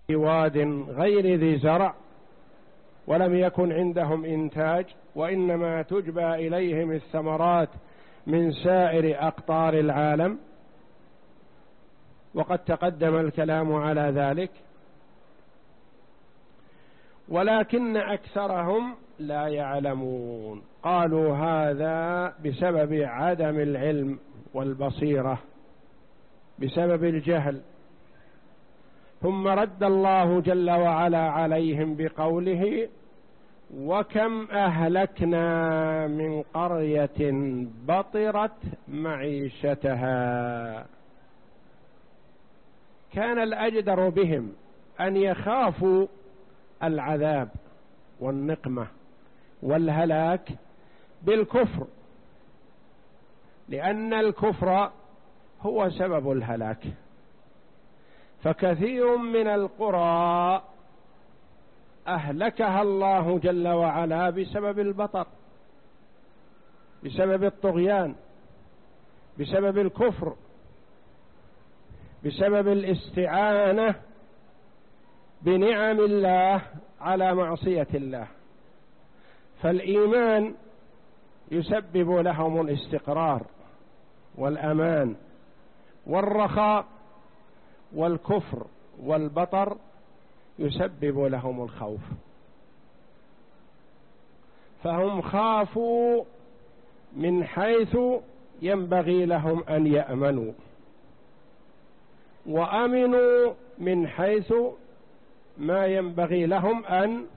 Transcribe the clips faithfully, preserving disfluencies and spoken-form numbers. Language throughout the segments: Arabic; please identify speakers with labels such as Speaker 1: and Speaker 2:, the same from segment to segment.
Speaker 1: في واد غير ذي زرع ولم يكن عندهم إنتاج، وإنما تجبى إليهم الثمرات من سائر أقطار العالم، وقد تقدم الكلام على ذلك، ولكن أكثرهم لا يعلمون. قالوا هذا بسبب عدم العلم والبصيرة، بسبب الجهل. ثم رد الله جل وعلا عليهم بقوله: وكم أهلكنا من قرية بطرت معيشتها. كان الأجدر بهم أن يخافوا العذاب والنقمة والهلاك بالكفر، لأن الكفر هو سبب الهلاك. فكثير من القرى أهلكها الله جل وعلا بسبب البطر، بسبب الطغيان، بسبب الكفر، بسبب الاستعانة بنعم الله على معصية الله. فالإيمان يسبب لهم الاستقرار والأمان والرخاء، والكفر والبطر يسبب لهم الخوف. فهم خافوا من حيث ينبغي لهم أن يأمنوا، وأمنوا من حيث ما ينبغي لهم أن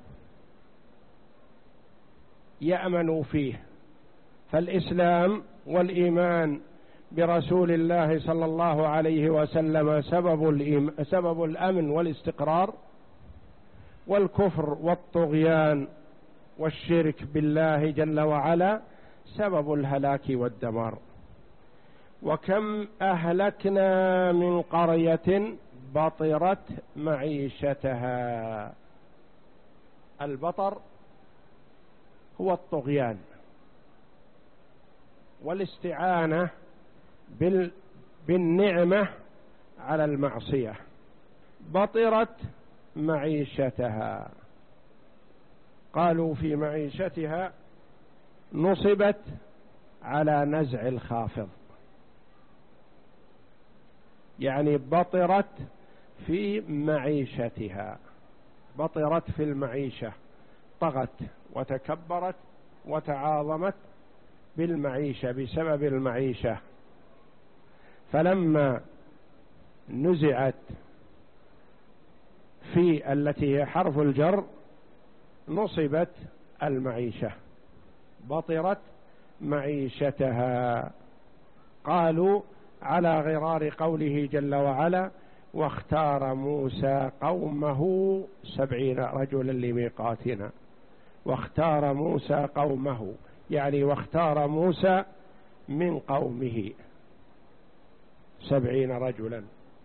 Speaker 1: يأمنوا فيه. فالإسلام والإيمان برسول الله صلى الله عليه وسلم سبب, سبب الأمن والاستقرار، والكفر والطغيان والشرك بالله جل وعلا سبب الهلاك والدمار. وكم أهلكنا من قرية بطرت معيشتها. البطر هو الطغيان والاستعانة بالنعمة على المعصية. بطرت معيشتها، قالوا في معيشتها نصبت على نزع الخافض، يعني بطرت في معيشتها، بطرت في المعيشة، طغت وتكبرت وتعاظمت بالمعيشة بسبب المعيشة. فلما نزعت في التي هي حرف الجر نصبت المعيشة، بطرت معيشتها. قالوا على غرار قوله جل وعلا: واختار موسى قومه سبعين رجلا لميقاتنا. واختار موسى قومه، يعني واختار موسى من قومه سبعين رجلا.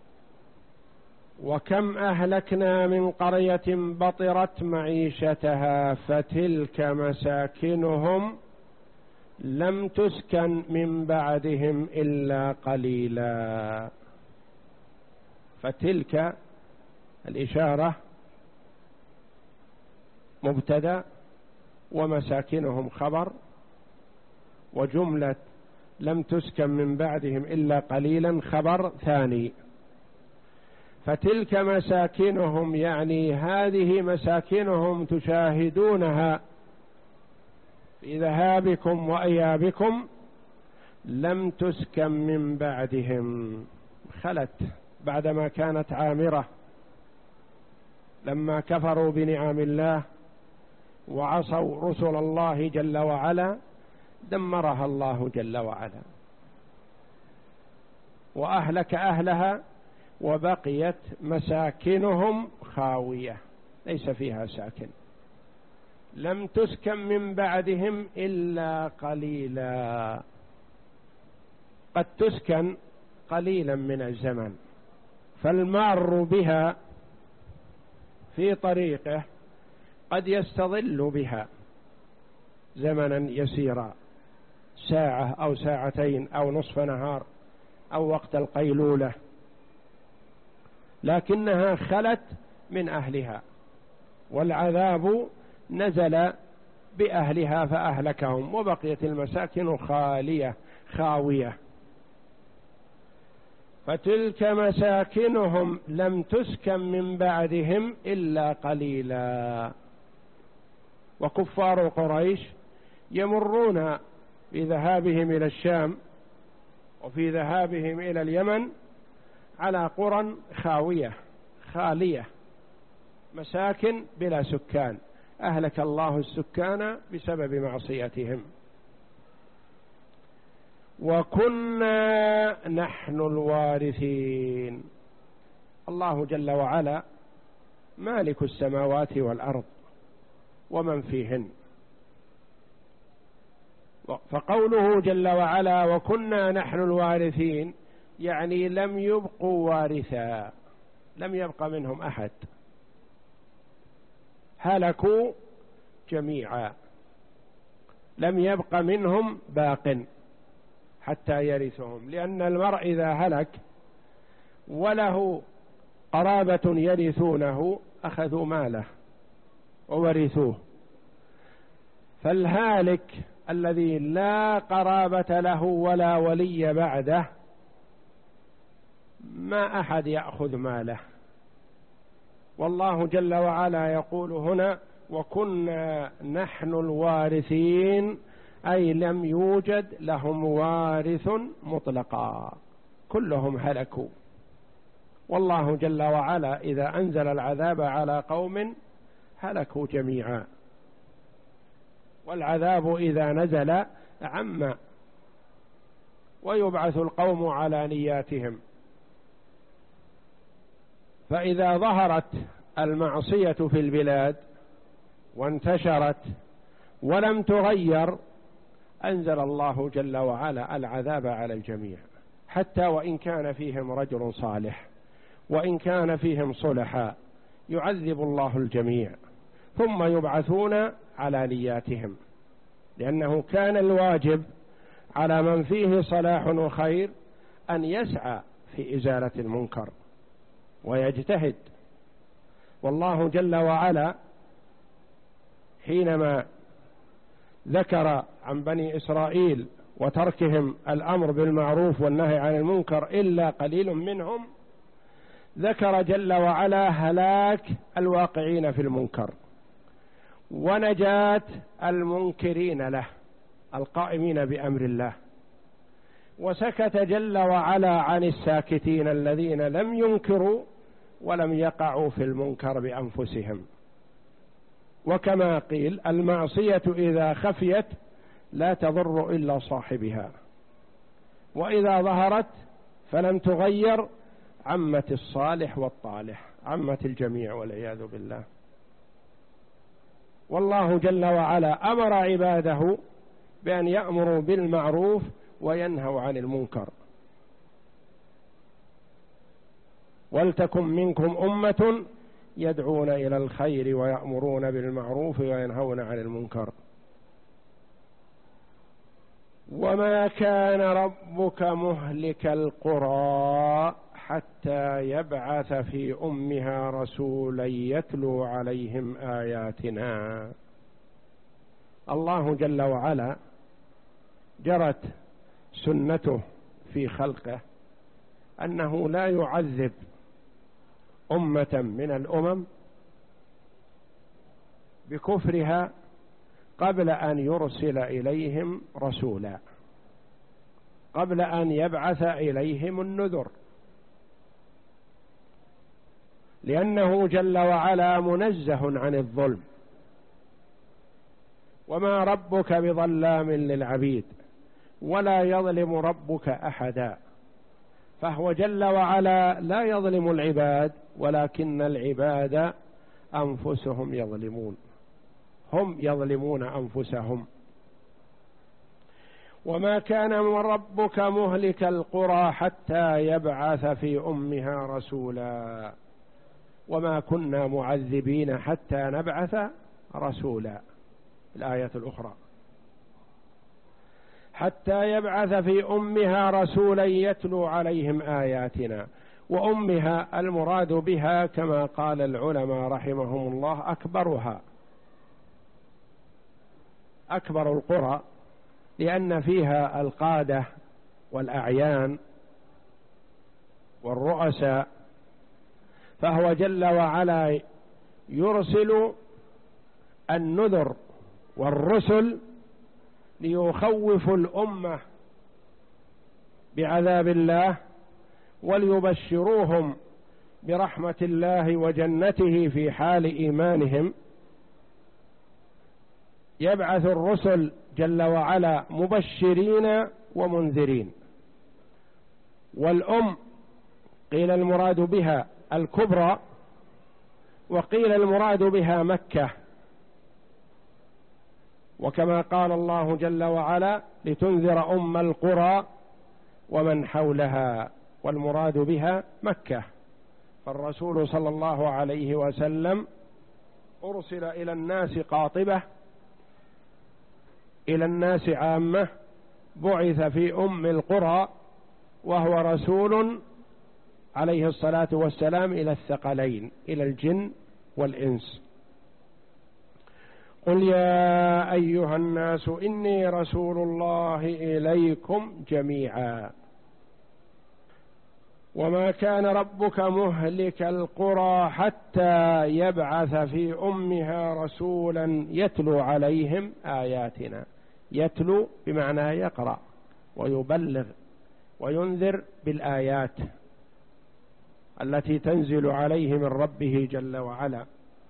Speaker 1: وكم أهلكنا من قرية بطرت معيشتها فتلك مساكنهم لم تسكن من بعدهم إلا قليلا. فتلك الإشارة مبتدأ، ومساكنهم خبر، وجملة لم تسكن من بعدهم إلا قليلا خبر ثاني. فتلك مساكنهم يعني هذه مساكنهم تشاهدونها في ذهابكم وإيابكم، لم تسكن من بعدهم، خلت بعدما كانت عامرة لما كفروا بنعم الله وعصوا رسل الله جل وعلا، دمرها الله جل وعلا وأهلك أهلها، وبقيت مساكنهم خاوية ليس فيها ساكن. لم تسكن من بعدهم إلا قليلا. قد تسكن قليلا من الزمن، فالمار بها في طريقه قد يستظل بها زمنا يسيرا، ساعة أو ساعتين أو نصف نهار أو وقت القيلولة، لكنها خلت من أهلها، والعذاب نزل بأهلها فأهلكهم، وبقيت المساكن خالية خاوية. فتلك مساكنهم لم تسكن من بعدهم إلا قليلا. وكفار قريش يمرون في ذهابهم إلى الشام وفي ذهابهم إلى اليمن على قرى خاوية خالية، مساكن بلا سكان، أهلك الله السكان بسبب معصيتهم. وكنا نحن الوارثين. الله جل وعلا مالك السماوات والأرض ومن فيهن، فقوله جل وعلا وكنا نحن الوارثين يعني لم يبقوا وارثا، لم يبق منهم أحد، هلكوا جميعا، لم يبق منهم باق حتى يرثهم. لأن المرء إذا هلك وله قرابة يرثونه أخذوا ماله وورثوه. فالهالك الذي لا قرابة له ولا ولي بعده ما أحد يأخذ ماله. والله جل وعلا يقول هنا وكنا نحن الوارثين، أي لم يوجد لهم وارث مطلقا، كلهم هلكوا. والله جل وعلا إذا أنزل العذاب على قوم هلكوا جميعا، والعذاب إذا نزل عم، ويبعث القوم على نياتهم. فإذا ظهرت المعصية في البلاد وانتشرت ولم تغير أنزل الله جل وعلا العذاب على الجميع، حتى وإن كان فيهم رجل صالح وإن كان فيهم صلحاء يعذب الله الجميع، ثم يبعثون على نياتهم. لأنه كان الواجب على من فيه صلاح وخير أن يسعى في إزالة المنكر ويجتهد. والله جل وعلا حينما ذكر عن بني إسرائيل وتركهم الأمر بالمعروف والنهي عن المنكر إلا قليل منهم، ذكر جل وعلا هلاك الواقعين في المنكر ونجاة المنكرين له القائمين بأمر الله، وسكت جل وعلا عن الساكتين الذين لم ينكروا ولم يقعوا في المنكر بأنفسهم. وكما قيل المعصية إذا خفيت لا تضر إلا صاحبها، وإذا ظهرت فلم تغير عمت الصالح والطالح، عمت الجميع والعياذ بالله. والله جل وعلا أمر عباده بأن يأمروا بالمعروف وينهوا عن المنكر. ولتكن منكم أمة يدعون إلى الخير ويأمرون بالمعروف وينهون عن المنكر. وما كان ربك مهلك القرى حتى يبعث في أمها رسولا يتلو عليهم آياتنا. الله جل وعلا جرت سنته في خلقه أنه لا يعذب أمة من الأمم بكفرها قبل أن يرسل إليهم رسولا، قبل أن يبعث إليهم النذر، لأنه جل وعلا منزه عن الظلم، وما ربك بظلام للعبيد ولا يظلم ربك أحدا. فهو جل وعلا لا يظلم العباد، ولكن العباد أنفسهم يظلمون، هم يظلمون أنفسهم. وما كان ربك مهلك القرى حتى يبعث في أمها رسولا وما كنا معذبين حتى نبعث رسولا. الآية الأخرى حتى يبعث في أمها رسولا يتلو عليهم آياتنا. وأمها المراد بها كما قال العلماء رحمهم الله أكبرها، أكبر القرى، لأن فيها القادة والأعيان والرؤساء، فهو جل وعلا يرسل النذر والرسل ليخوف الأمة بعذاب الله وليبشروهم برحمة الله وجنته في حال إيمانهم. يبعث الرسل جل وعلا مبشرين ومنذرين. والأم قيل المراد بها الكبرى، وقيل المراد بها مكة، وكما قال الله جل وعلا لتنذر أم القرى ومن حولها، والمراد بها مكة. فالرسول صلى الله عليه وسلم أرسل إلى الناس قاطبة، إلى الناس عامة، بعث في أم القرى، وهو رسول عليه الصلاة والسلام إلى الثقلين، إلى الجن والإنس. قل يا أيها الناس إني رسول الله إليكم جميعا وما كان ربك مهلك القرى حتى يبعث في أمها رسولا يتلو عليهم آياتنا. يتلو بمعنى يقرأ ويبلغ وينذر بالآيات التي تنزل عليه من ربه جل وعلا.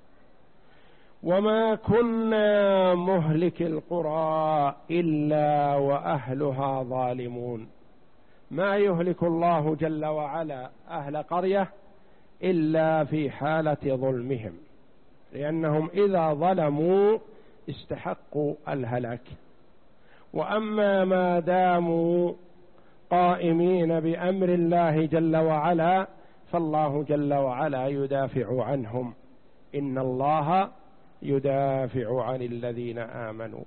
Speaker 1: وما كنا مهلك القرى إلا وأهلها ظالمون. ما يهلك الله جل وعلا أهل قرية إلا في حالة ظلمهم، لأنهم إذا ظلموا استحقوا الهلاك. وأما ما داموا قائمين بأمر الله جل وعلا فالله جل وعلا يدافع عنهم، إن الله يدافع عن الذين آمنوا.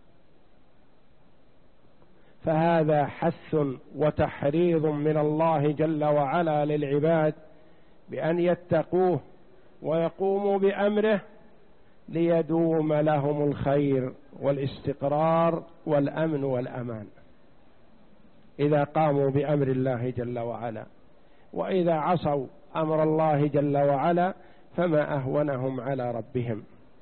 Speaker 1: فهذا حث وتحريض من الله جل وعلا للعباد بأن يتقوه ويقوموا بأمره ليدوم لهم الخير والاستقرار والأمن والأمان إذا قاموا بأمر الله جل وعلا. وإذا عصوا أمر الله جل وعلا فما أهونهم على ربهم.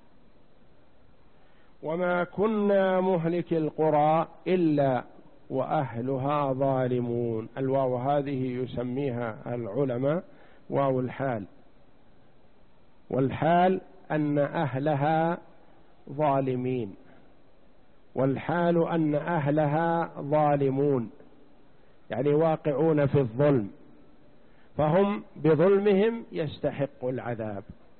Speaker 1: وما كنا مهلك القرى إلا وأهلها ظالمون. الواو هذه يسميها العلماء واو الحال، والحال أن أهلها ظالمين، والحال أن أهلها ظالمون، يعني واقعون في الظلم، فهم بظلمهم يستحق العذاب.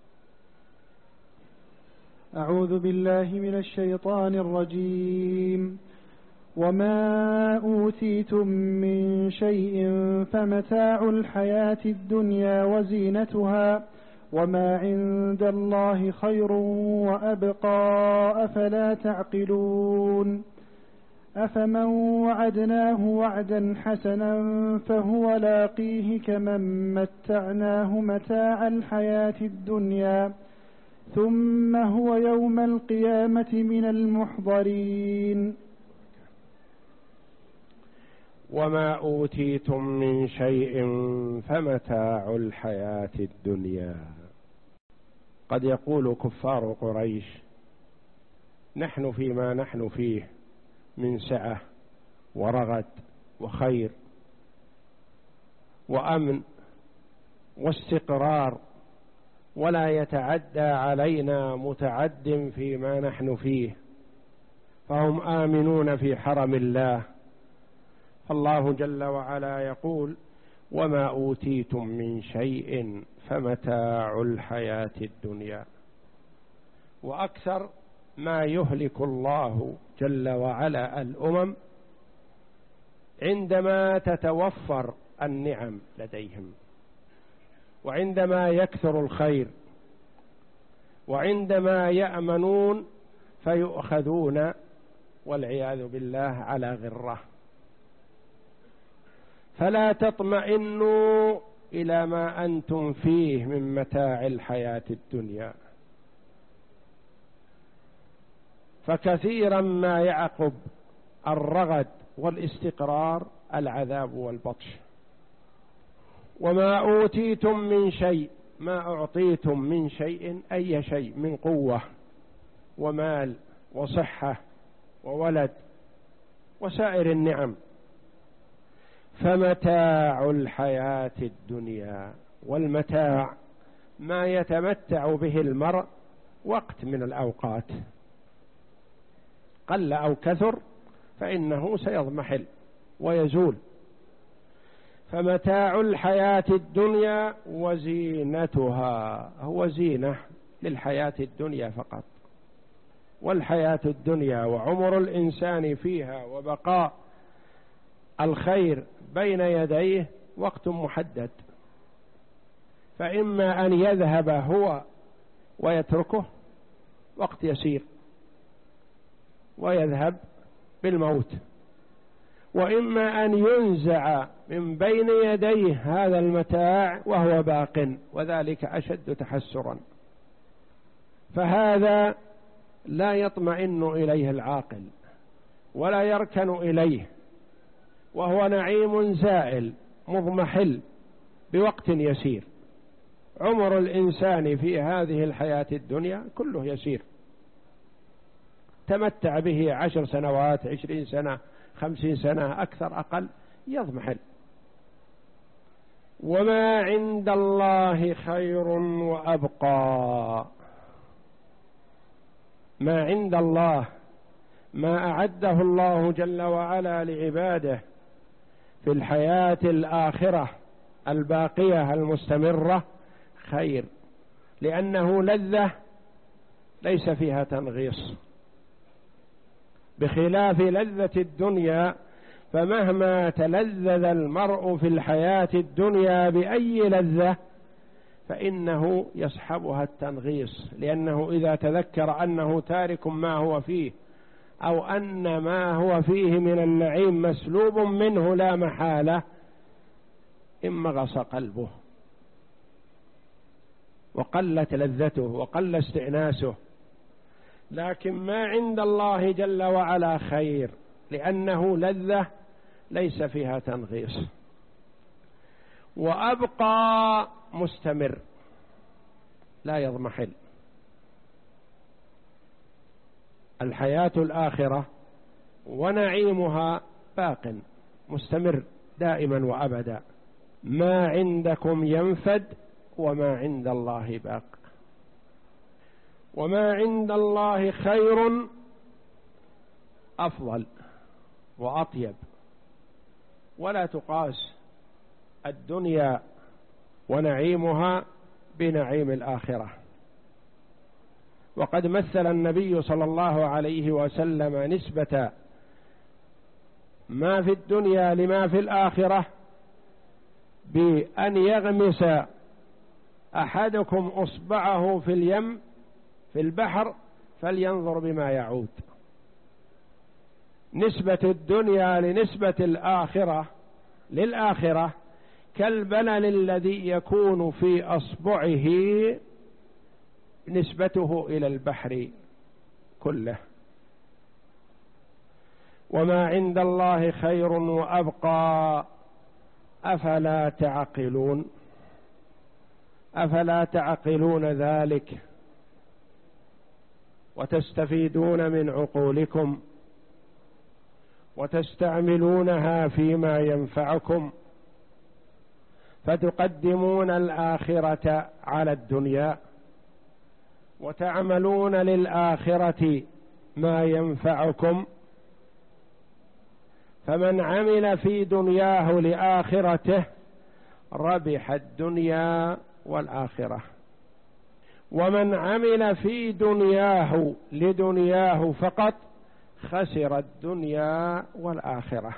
Speaker 2: أعوذ بالله من الشيطان الرجيم. وما أوتيتم من شيء فمتاع الحياة الدنيا وزينتها وما عند الله خير وأبقى أفلا تعقلون. أفمن وعدناه وعدا حسنا فهو لاقيه كمن متعناه متاع الحياة الدنيا ثم هو يوم القيامة من المحضرين.
Speaker 1: وما أوتيتم من شيء فمتاع الحياة الدنيا. قد يقول كفار قريش نحن فيما نحن فيه من سعة ورغد وخير وأمن واستقرار، ولا يتعدى علينا متعد فيما نحن فيه، فهم آمنون في حرم الله. فالله جل وعلا يقول وما أوتيتم من شيء فمتاع الحياة الدنيا. وأكثر ما يهلك الله جل وعلا الأمم عندما تتوفر النعم لديهم، وعندما يكثر الخير، وعندما يأمنون فيؤخذون والعياذ بالله على غرة. فلا تطمئنوا إلى ما أنتم فيه من متاع الحياة الدنيا. فكثيرا ما يعقب الرغد والاستقرار العذاب والبطش. وما أوتيتم من شيء، ما أعطيتم من شيء أي شيء من قوة ومال وصحة وولد وسائر النعم، فمتاع الحياة الدنيا. والمتاع ما يتمتع به المرء وقت من الأوقات، قل أو كثر فإنه سيضمحل ويزول. فمتاع الحياة الدنيا وزينتها، هو زينة للحياة الدنيا فقط. والحياة الدنيا وعمر الإنسان فيها وبقاء الخير بين يديه وقت محدد، فإما أن يذهب هو ويتركه وقت يسير ويذهب بالموت، وإما أن ينزع من بين يديه هذا المتاع وهو باق، وذلك أشد تحسرا. فهذا لا يطمئن إليه العاقل ولا يركن إليه، وهو نعيم زائل مضمحل بوقت يسير. عمر الإنسان في هذه الحياة الدنيا كله يسير، تمتع به عشر سنوات، عشرين سنة، خمسين سنة، أكثر أقل يضمحل. وما عند الله خير وأبقى. ما عند الله، ما أعده الله جل وعلا لعباده في الحياة الآخرة الباقية المستمرة خير، لأنه لذة ليس فيها تنغيص، بخلاف لذة الدنيا. فمهما تلذذ المرء في الحياة الدنيا بأي لذة فإنه يصحبها التنغيص، لأنه إذا تذكر أنه تارك ما هو فيه، أو أن ما هو فيه من النعيم مسلوب منه لا محالة، انمغص قلبه وقلت لذته وقل استئناسه. لكن ما عند الله جل وعلا خير، لأنه لذة ليس فيها تنغيص، وأبقى مستمر لا يضمحل. الحياة الآخرة ونعيمها باق مستمر دائما وأبدا. ما عندكم ينفد وما عند الله باق. وما عند الله خير أفضل وأطيب، ولا تقاس الدنيا ونعيمها بنعيم الآخرة. وقد مثل النبي صلى الله عليه وسلم نسبة ما في الدنيا لما في الآخرة بأن يغمس أحدكم أصبعه في اليم في البحر فلينظر بما يعود. نسبة الدنيا لنسبة الآخرة للآخرة كالبلل الذي يكون في أصبعه نسبته إلى البحر كله. وما عند الله خير وأبقى أفلا تعقلون. أفلا تعقلون ذلك وتستفيدون من عقولكم وتستعملونها فيما ينفعكم، فتقدمون الآخرة على الدنيا وتعملون للآخرة ما ينفعكم. فمن عمل في دنياه لآخرته ربح الدنيا والآخرة، ومن عمل في دنياه لدنياه فقط خسر الدنيا والآخرة.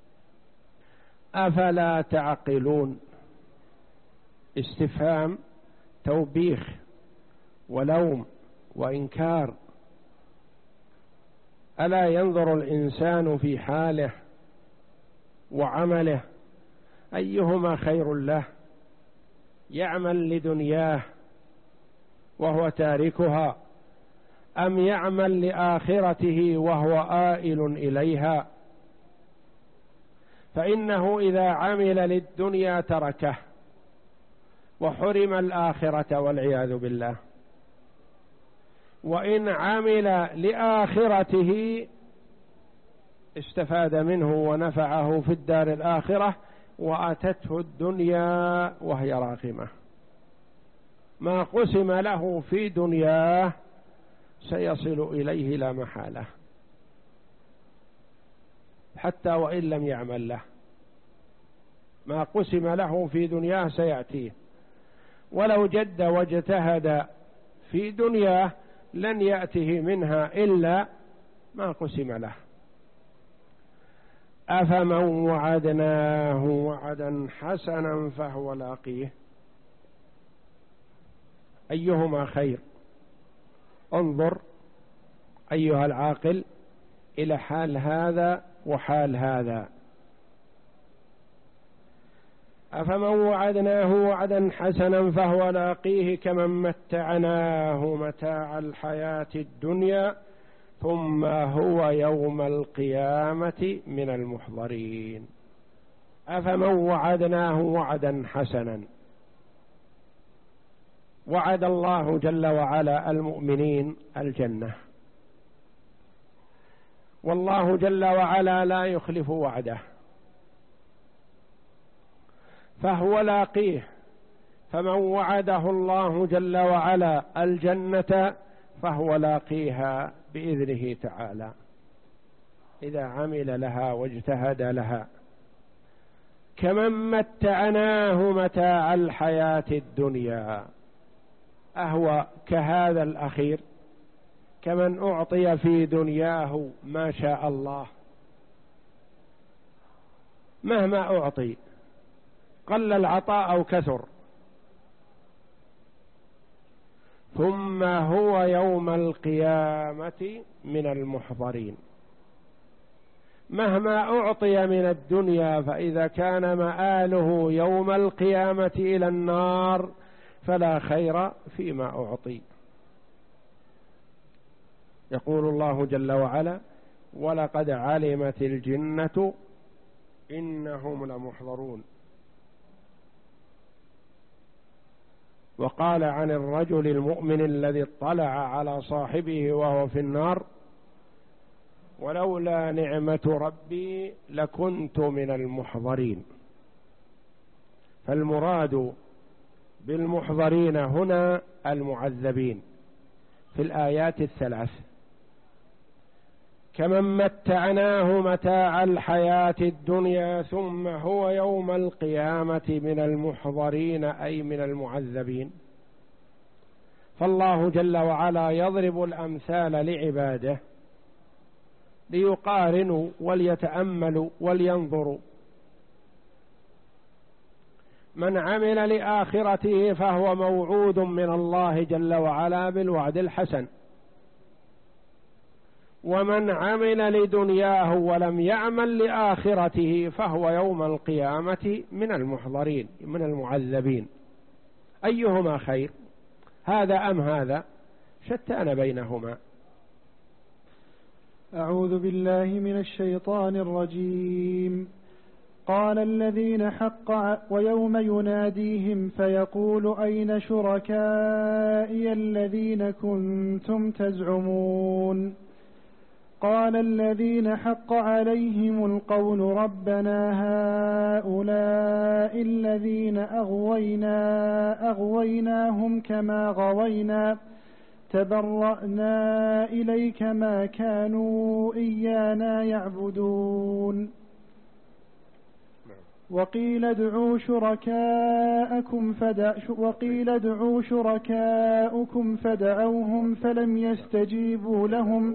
Speaker 1: أفلا تعقلون؟ استفهام توبيخ ولوم وإنكار. ألا ينظر الإنسان في حاله وعمله أيهما خير له يعمل لدنياه وهو تاركها، أم يعمل لآخرته وهو آئل إليها؟ فإنه إذا عمل للدنيا تركه وحرم الآخرة والعياذ بالله، وإن عمل لآخرته استفاد منه ونفعه في الدار الآخرة، وأتته الدنيا وهي راغمة. ما قسم له في دنياه سيصل إليه لا محالة، حتى وإن لم يعمل له. ما قسم له في دنياه سيأتيه، ولو جد واجتهد في دنياه لن يأته منها إلا ما قسم له. أفمن وعدناه وعدا حسنا فهو لاقيه، أيهما خير؟ انظر أيها العاقل إلى حال هذا وحال هذا. أفمن وعدناه وعدا حسنا فهو لاقيه كمن متعناه متاع الحياة الدنيا ثم هو يوم القيامة من المحضرين. أفمن وعدناه وعدا حسنا، وعد الله جل وعلا المؤمنين الجنة، والله جل وعلا لا يخلف وعده، فهو لاقيه. فمن وعده الله جل وعلا الجنة فهو لاقيها بإذنه تعالى إذا عمل لها واجتهد لها. كمن متعناه متاع الحياة الدنيا، أهو كهذا الأخير، كمن أعطي في دنياه ما شاء الله، مهما أعطي قل العطاء أو كثر، ثم هو يوم القيامة من المحضرين. مهما أعطي من الدنيا فإذا كان مآله يوم القيامة إلى النار فلا خير فيما أعطي. يقول الله جل وعلا: ولقد علمت الجنة إنهم لمحضرون. وقال عن الرجل المؤمن الذي اطلع على صاحبه وهو في النار: ولولا نعمة ربي لكنت من المحضرين. فالمراد بالمحضرين هنا المعذبين في الآيات الثلاث. كمن متعناه متاع الحياة الدنيا ثم هو يوم القيامة من المحضرين، أي من المعذبين. فالله جل وعلا يضرب الأمثال لعباده ليقارنوا وليتأملوا ولينظروا. من عمل لآخرته فهو موعود من الله جل وعلا بالوعد الحسن، ومن عمل لدنياه ولم يعمل لآخرته فهو يوم القيامة من المحضرين من المعذبين. أيهما خير، هذا أم هذا؟ شتان بينهما.
Speaker 2: أعوذ بالله من الشيطان الرجيم. قال الذين حق ويوم يناديهم فيقول أين شركائي الذين كنتم تزعمون. قال الذين حق عليهم القول ربنا هؤلاء الذين أغوينا أغويناهم كما غوينا تبرأنا إليك ما كانوا إيانا يعبدون. وقيل ادعوا شركاءكم فدع وقيل ادعوا شركاءكم فدعوهم فلم يستجيبوا لهم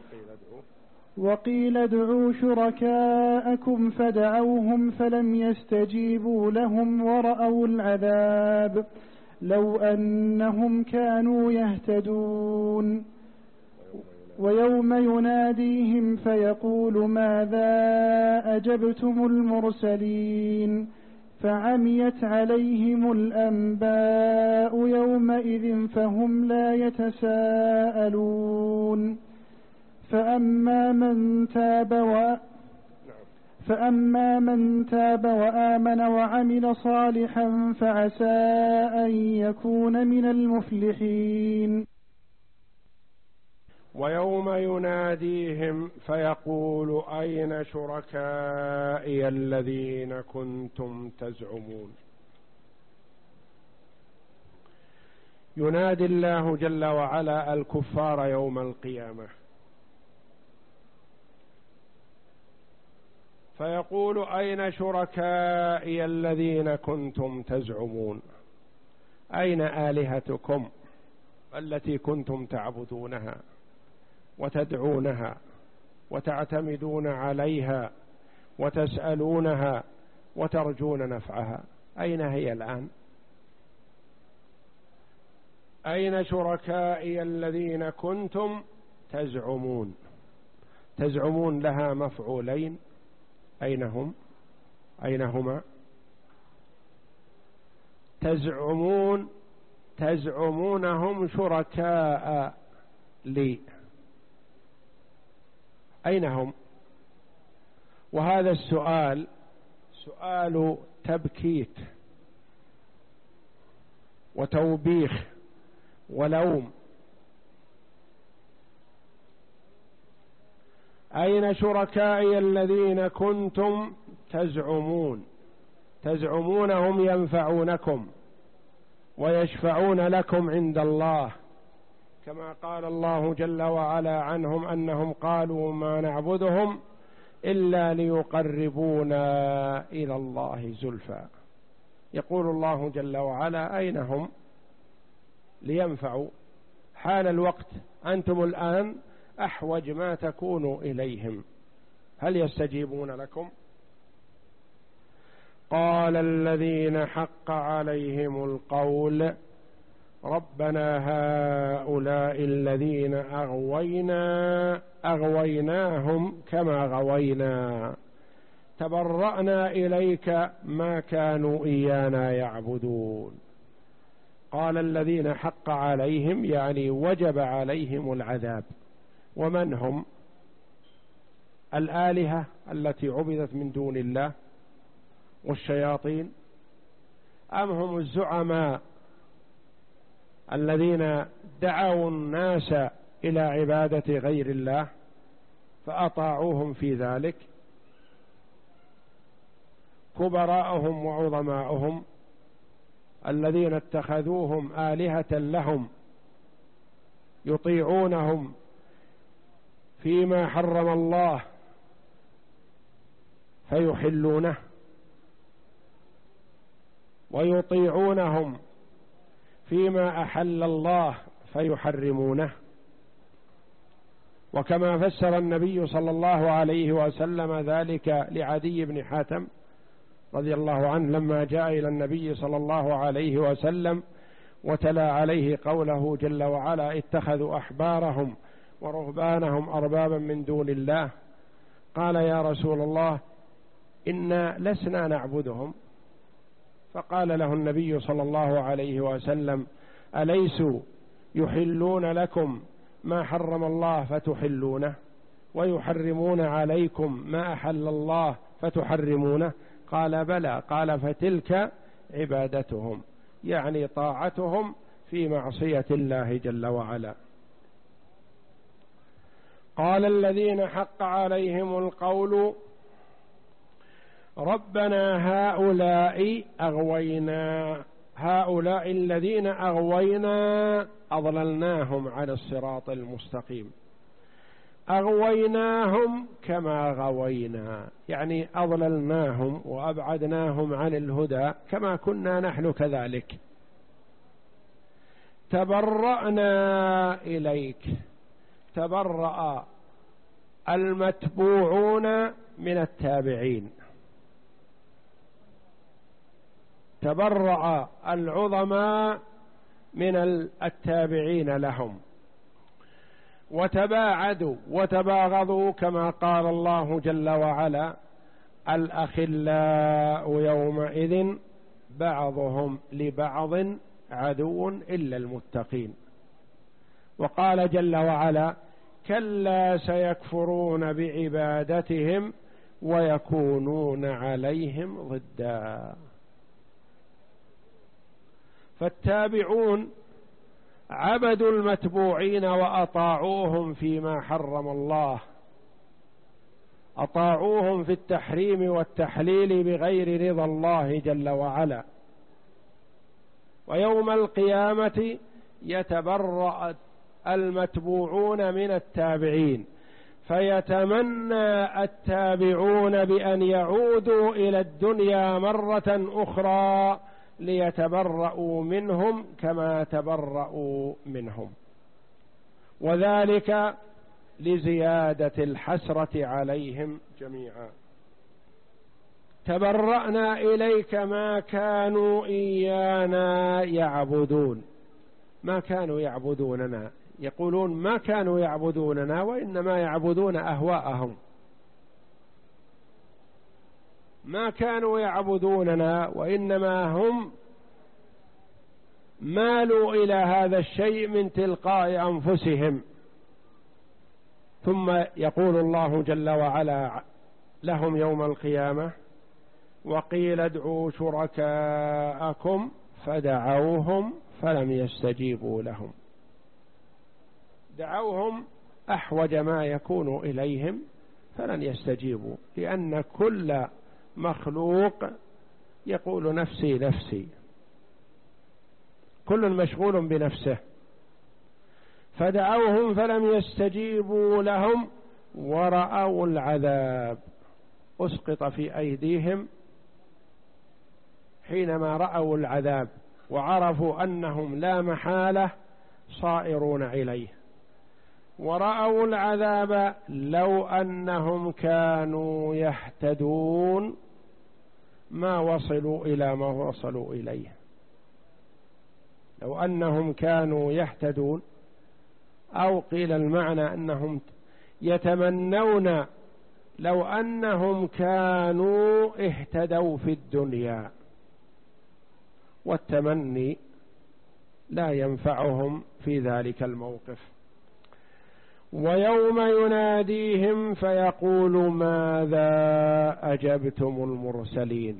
Speaker 2: وقيل ادعوا شركاءكم فدعوهم فلم يستجيبوا لهم ورأوا العذاب لو أنهم كانوا يهتدون. ويوم يناديهم فيقول ماذا أجبتم المرسلين فعميت عليهم الأنباء يومئذ فهم لا يتساءلون فأما من تاب و فأما من تاب وآمن وعمل صالحا فعسى أن يكون من المفلحين.
Speaker 1: ويوم يناديهم فيقول أين شركائي الذين كنتم تزعمون. ينادي الله جل وعلا الكفار يوم القيامة فيقول أين شركائي الذين كنتم تزعمون، أين آلهتكم التي كنتم تعبدونها وتدعونها وتعتمدون عليها وتسألونها وترجون نفعها، أين هي الآن؟ أين شركائي الذين كنتم تزعمون؟ تزعمون لها مفعولين، أين هم؟ أين هما؟ تزعمون تزعمونهم شركاء لي، أين هم؟ وهذا السؤال سؤال تبكيت وتوبيخ ولوم. أين شركائي الذين كنتم تزعمون؟ تزعمونهم ينفعونكم ويشفعون لكم عند الله، كما قال الله جل وعلا عنهم أنهم قالوا ما نعبدهم إلا ليقربونا إلى الله زلفى. يقول الله جل وعلا أين هم لينفعوا؟ حان الوقت، أنتم الآن أحوج ما تكونوا إليهم، هل يستجيبون لكم؟ قال الذين حق عليهم القول ربنا هؤلاء الذين أغوينا أغويناهم كما غوينا تبرأنا إليك ما كانوا إيانا يعبدون. قال الذين حق عليهم يعني وجب عليهم العذاب. ومن هم؟ الآلهة التي عبدت من دون الله والشياطين، أم هم الزعماء الذين دعوا الناس إلى عبادة غير الله فأطاعوهم في ذلك؟ كبراءهم وعظماؤهم الذين اتخذوهم آلهة لهم يطيعونهم فيما حرم الله فيحلونه ويطيعونهم فيما أحل الله فيحرمونه. وكما فسر النبي صلى الله عليه وسلم ذلك لعدي بن حاتم رضي الله عنه لما جاء إلى النبي صلى الله عليه وسلم وتلا عليه قوله جل وعلا اتخذوا أحبارهم ورهبانهم أربابا من دون الله، قال يا رسول الله إنا لسنا نعبدهم. فقال له النبي صلى الله عليه وسلم أليسوا يحلون لكم ما حرم الله فتحلونه ويحرمون عليكم ما أحل الله فتحرمونه؟ قال بلى. قال فتلك عبادتهم، يعني طاعتهم في معصية الله جل وعلا. قال الذين حق عليهم القول ربنا هؤلاء أغوينا هؤلاء الذين أغوينا أضللناهم عن الصراط المستقيم. أغويناهم كما غوينا، يعني أضللناهم وأبعدناهم عن الهدى كما كنا نحن كذلك. تبرأنا إليك، تبرأ المتبوعون من التابعين، تبرأ العظماء من التابعين لهم، وتباعدوا وتباغضوا كما قال الله جل وعلا الأخلاء يومئذ بعضهم لبعض عدو إلا المتقين. وقال جل وعلا: كلا سيكفرون بعبادتهم ويكونون عليهم ضدا. فالتابعون عبدوا المتبوعين وأطاعوهم فيما حرم الله، أطاعوهم في التحريم والتحليل بغير رضا الله جل وعلا. ويوم القيامة يتبرأ المتبوعون من التابعين، فيتمنى التابعون بأن يعودوا إلى الدنيا مرة أخرى ليتبرؤوا منهم كما تبرؤوا منهم، وذلك لزيادة الحسرة عليهم جميعا. تبرأنا إليك ما كانوا إيانا يعبدون، ما كانوا يعبدوننا، يقولون ما كانوا يعبدوننا وإنما يعبدون أهواءهم، ما كانوا يعبدوننا وإنما هم مالوا إلى هذا الشيء من تلقاء أنفسهم. ثم يقول الله جل وعلا لهم يوم القيامة: وقيل ادعوا شركاءكم فدعوهم فلم يستجيبوا لهم. دعوهم أحوج ما يكون إليهم فلن يستجيبوا، لأن كل مخلوق يقول نفسي نفسي، كل مشغول بنفسه. فدعوهم فلم يستجيبوا لهم ورأوا العذاب، أسقط في أيديهم حينما رأوا العذاب وعرفوا أنهم لا محالة صائرون إليه. ورأوا العذاب لو أنهم كانوا يهتدون ما وصلوا إلى ما وصلوا إليه. لو أنهم كانوا يهتدون، أو قيل المعنى أنهم يتمنون لو أنهم كانوا اهتدوا في الدنيا، والتمني لا ينفعهم في ذلك الموقف. ويوم يناديهم فيقول ماذا أجبتم المرسلين.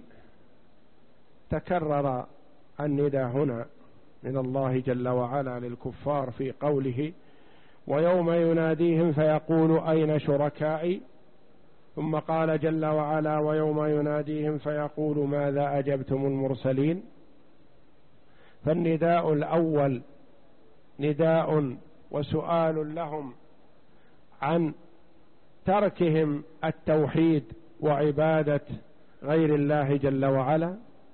Speaker 1: تكرر النداء هنا من الله جل وعلا للكفار في قوله: ويوم يناديهم فيقول أين شركائي، ثم قال جل وعلا: ويوم يناديهم فيقول ماذا أجبتم المرسلين. فالنداء الأول نداء وسؤال لهم عن تركهم التوحيد وعبادة غير الله جل وعلا،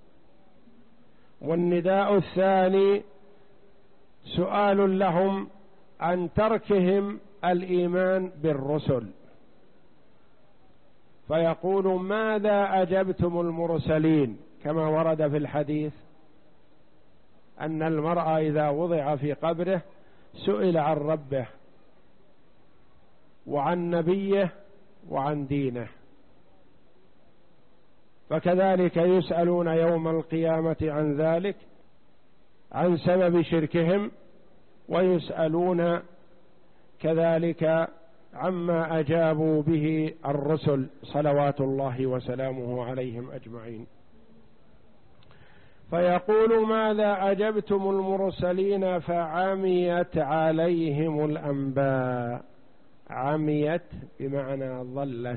Speaker 1: والنداء الثاني سؤال لهم عن تركهم الإيمان بالرسل، فيقول ماذا أجبتم المرسلين، كما ورد في الحديث أن المرء إذا وضع في قبره سئل عن ربه وعن نبيه وعن دينه، فكذلك يسألون يوم القيامة عن ذلك، عن سبب شركهم، ويسألون كذلك عما أجابوا به الرسل صلوات الله وسلامه عليهم أجمعين. فيقول ماذا أجبتم المرسلين فعميت عليهم الأنباء. عميت بمعنى ضلت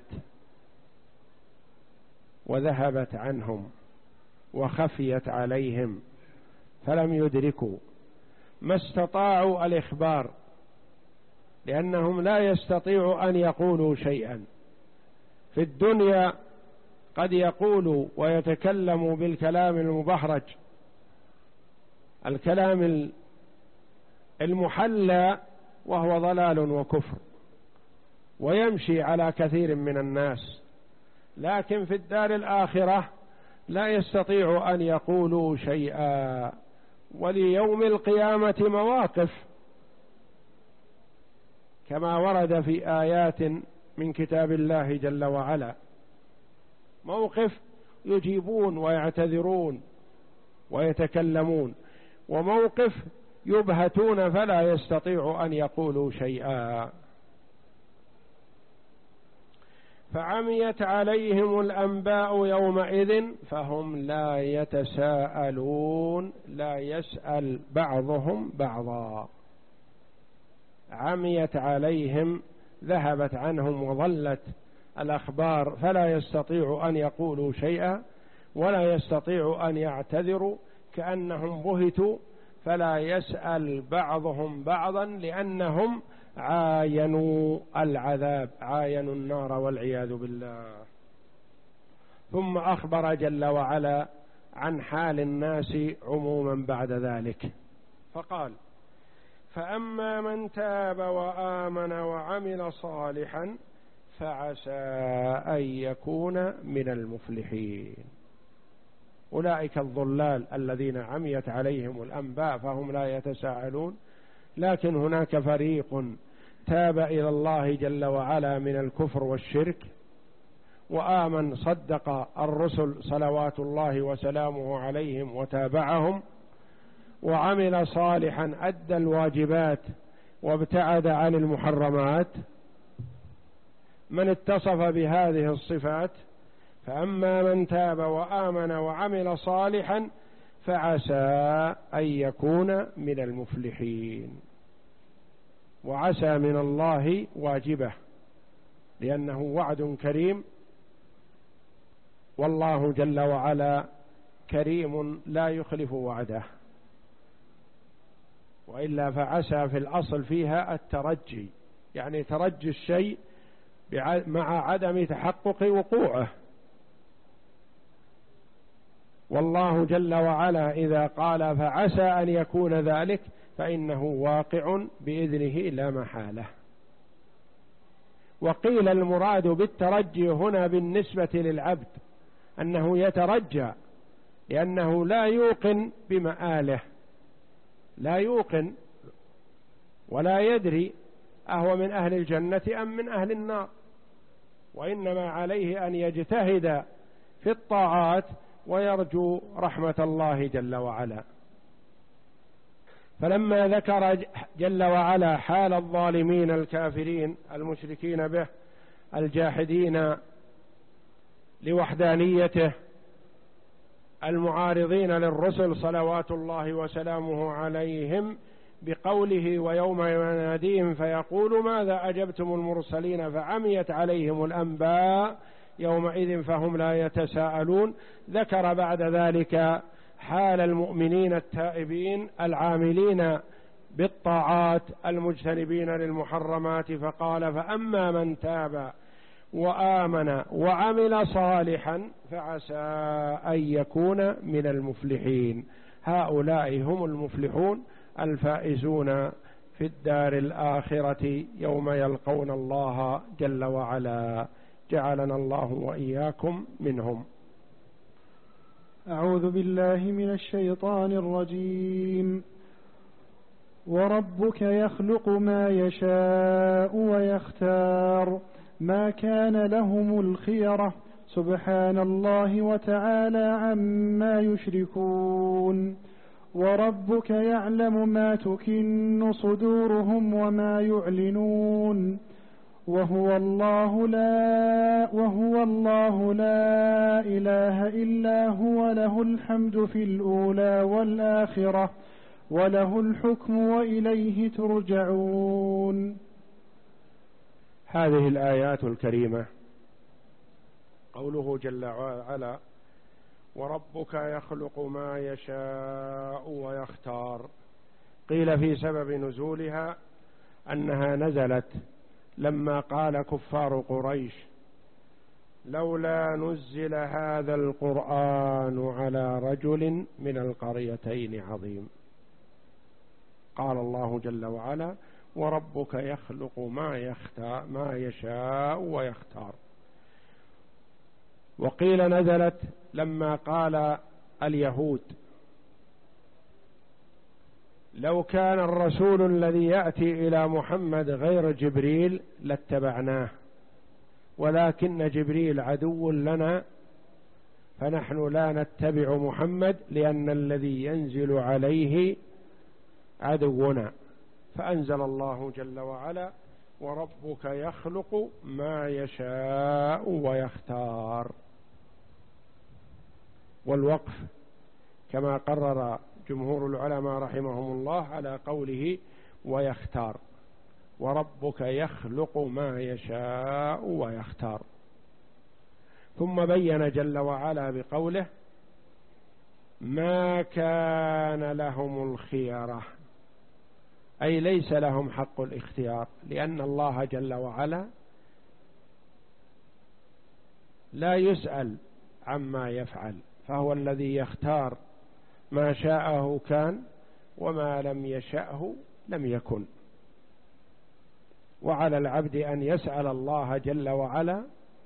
Speaker 1: وذهبت عنهم وخفيت عليهم، فلم يدركوا، ما استطاعوا الإخبار، لأنهم لا يستطيعوا أن يقولوا شيئا. في الدنيا قد يقولوا ويتكلموا بالكلام المبهرج، الكلام المحلى، وهو ضلال وكفر، ويمشي على كثير من الناس. لكن في الدار الآخرة لا يستطيع أن يقولوا شيئا. وليوم القيامة مواقف كما ورد في آيات من كتاب الله جل وعلا، موقف يجيبون ويعتذرون ويتكلمون، وموقف يبهتون فلا يستطيع أن يقولوا شيئا. فعميت عليهم الأنباء يومئذ فهم لا يتساءلون، لا يسأل بعضهم بعضا. عميت عليهم، ذهبت عنهم وظلت الأخبار فلا يستطيع أن يقولوا شيئا ولا يستطيع أن يعتذروا، كأنهم بهتوا، فلا يسأل بعضهم بعضا لأنهم عاينوا العذاب، عاينوا النار والعياذ بالله. ثم أخبر جل وعلا عن حال الناس عموما بعد ذلك فقال: فأما من تاب وآمن وعمل صالحا فعسى أن يكون من المفلحين. أولئك الضلال الذين عميت عليهم الأنباء فهم لا يتساءلون، لكن هناك فريق تاب إلى الله جل وعلا من الكفر والشرك وآمن، صدق الرسل صلوات الله وسلامه عليهم وتابعهم، وعمل صالحا أدى الواجبات وابتعد عن المحرمات. من اتصف بهذه الصفات: فأما من تاب وآمن وعمل صالحا فعسى أن يكون من المفلحين. وعسى من الله واجبة، لأنه وعد كريم، والله جل وعلا كريم لا يخلف وعده، وإلا فعسى في الأصل فيها الترجي، يعني ترجي الشيء مع عدم تحقق وقوعه. والله جل وعلا إذا قال فعسى أن يكون ذلك فإنه واقع بإذنه لا محالة. وقيل المراد بالترجي هنا بالنسبة للعبد أنه يترجى، لأنه لا يوقن بمآله، لا يوقن ولا يدري أهو من أهل الجنة أم من أهل النار، وإنما عليه أن يجتهد في الطاعات ويرجو رحمة الله جل وعلا. فلما ذكر جل وعلا حال الظالمين الكافرين المشركين به الجاحدين لوحدانيته المعارضين للرسل صلوات الله وسلامه عليهم بقوله: ويوم يناديهم فيقول ماذا أجبتم المرسلين فعميت عليهم الأنباء يومئذ فهم لا يتساءلون، ذكر بعد ذلك حال المؤمنين التائبين العاملين بالطاعات المجتنبين للمحرمات، فقال: فأما من تاب وآمن وعمل صالحا فعسى أن يكون من المفلحين. هؤلاء هم المفلحون الفائزون في الدار الآخرة يوم يلقون الله جل وعلا، جعلنا الله وإياكم منهم.
Speaker 2: أعوذ بالله من الشيطان الرجيم. وربك يخلق ما يشاء ويختار ما كان لهم الخيرة سبحان الله وتعالى عما يشركون. وربك يعلم ما تكن صدورهم وما يعلنون وهو الله لا وهو الله لا إله إلا هو له الحمد في الأولى والآخرة وله الحكم وإليه ترجعون.
Speaker 1: هذه الآيات الكريمة قوله جل وعلا: وربك يخلق ما يشاء ويختار. قيل في سبب نزولها أنها نزلت لما قال كفار قريش: لولا نزل هذا القرآن على رجل من القريتين عظيم. قال الله جل وعلا: وربك يخلق ما يختار ما يشاء ويختار. وقيل نزلت لما قال اليهود: لو كان الرسول الذي يأتي إلى محمد غير جبريل لاتبعناه، ولكن جبريل عدو لنا فنحن لا نتبع محمد لأن الذي ينزل عليه عدونا. فأنزل الله جل وعلا: وربك يخلق ما يشاء ويختار. والوقف كما قرر جمهور العلماء رحمهم الله على قوله ويختار، وربك يخلق ما يشاء ويختار. ثم بين جل وعلا بقوله: ما كان لهم الخيرة، أي ليس لهم حق الاختيار، لأن الله جل وعلا لا يسأل عما يفعل، فهو الذي يختار ما شاءه كان وما لم يشأه لم يكن. وعلى العبد أن يسأل الله جل وعلا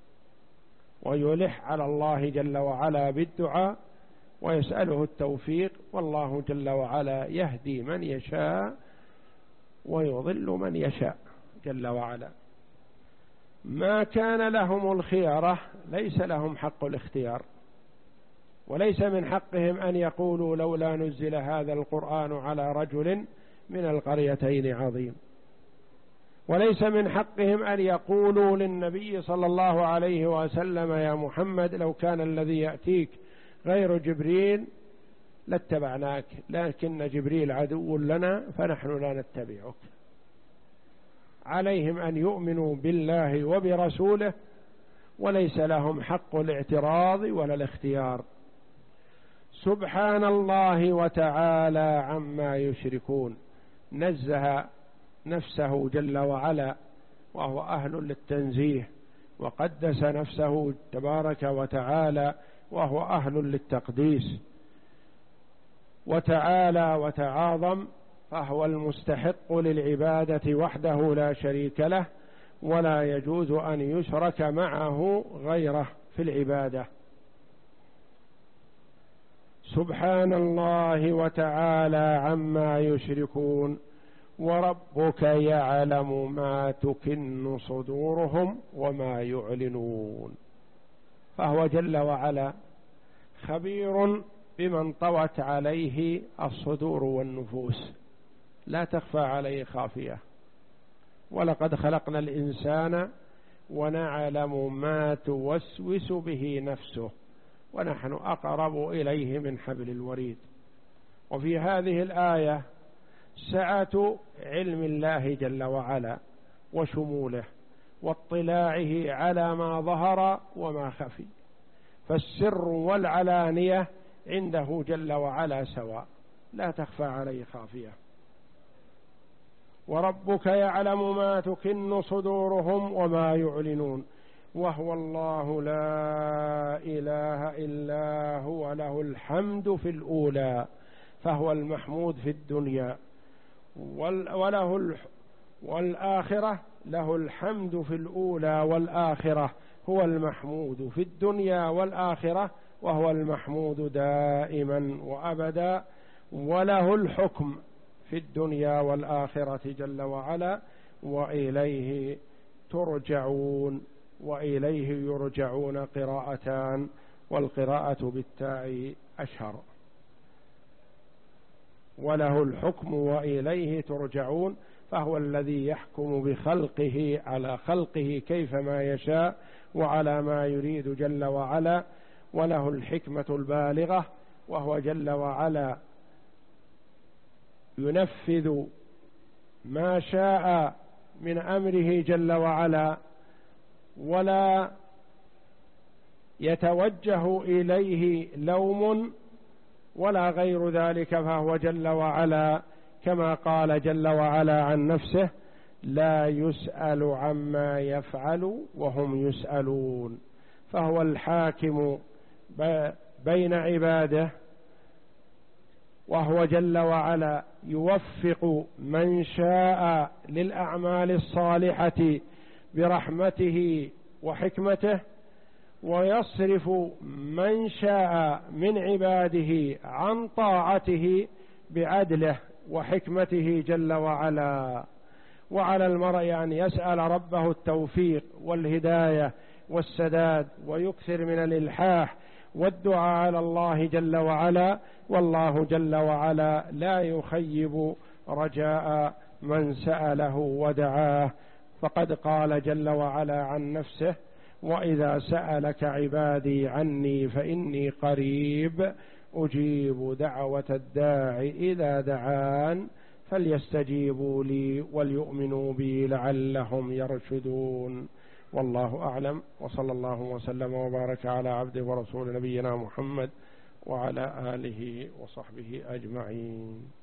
Speaker 1: ويلح على الله جل وعلا بالدعاء ويسأله التوفيق، والله جل وعلا يهدي من يشاء ويضل من يشاء جل وعلا. ما كان لهم الخيرة، ليس لهم حق الاختيار، وليس من حقهم أن يقولوا لولا نزل هذا القرآن على رجل من القريتين عظيم، وليس من حقهم أن يقولوا للنبي صلى الله عليه وسلم: يا محمد لو كان الذي يأتيك غير جبريل لاتبعناك، لكن جبريل عدو لنا فنحن لا نتبعك. عليهم أن يؤمنوا بالله وبرسوله، وليس لهم حق الاعتراض ولا الاختيار. سبحان الله وتعالى عما يشركون، نزه نفسه جل وعلا وهو أهل للتنزيه، وقدس نفسه تبارك وتعالى وهو أهل للتقديس، وتعالى وتعاظم، فهو المستحق للعبادة وحده لا شريك له، ولا يجوز أن يشرك معه غيره في العبادة. سبحان الله وتعالى عما يشركون. وربك يعلم ما تكن صدورهم وما يعلنون، فهو جل وعلا خبير بمن طوت عليه الصدور والنفوس، لا تخفى عليه خافية. ولقد خلقنا الإنسان ونعلم ما توسوس به نفسه ونحن أقرب إليه من حبل الوريد. وفي هذه الآية سعة علم الله جل وعلا وشموله واطلاعه على ما ظهر وما خفي، فالسر والعلانية عنده جل وعلا سواء، لا تخفى عليه خافية. وربك يعلم ما تكن صدورهم وما يعلنون، وهو الله لا إله إلا هو، له الحمد في الأولى، فهو المحمود في الدنيا، وله والآخرة، له الحمد في الأولى والآخرة، هو المحمود في الدنيا والآخرة، وهو المحمود دائما وأبدا، وله الحكم في الدنيا والآخرة جل وعلا، وإليه ترجعون. وإليه يرجعون قراءتان، والقراءة بالتاء أشهر. وله الحكم وإليه ترجعون، فهو الذي يحكم بخلقه على خلقه كيفما يشاء وعلى ما يريد جل وعلا، وله الحكمة البالغة، وهو جل وعلا ينفذ ما شاء من أمره جل وعلا، ولا يتوجه إليه لوم ولا غير ذلك، فهو جل وعلا كما قال جل وعلا عن نفسه: لا يسأل عما يفعل وهم يسألون. فهو الحاكم بين عباده، وهو جل وعلا يوفق من شاء للأعمال الصالحة برحمته وحكمته، ويصرف من شاء من عباده عن طاعته بعدله وحكمته جل وعلا. وعلى المرء أن يسأل ربه التوفيق والهداية والسداد، ويكثر من الإلحاح والدعاء على الله جل وعلا، والله جل وعلا لا يخيب رجاء من سأله ودعاه، فقد قال جل وعلا عن نفسه: وإذا سألك عبادي عني فإني قريب أجيب دعوة الداع إذا دعان فليستجيبوا لي وليؤمنوا بي لعلهم يرشدون. والله أعلم، وصلى الله وسلم وبارك على عبده ورسول نبينا محمد وعلى آله وصحبه أجمعين.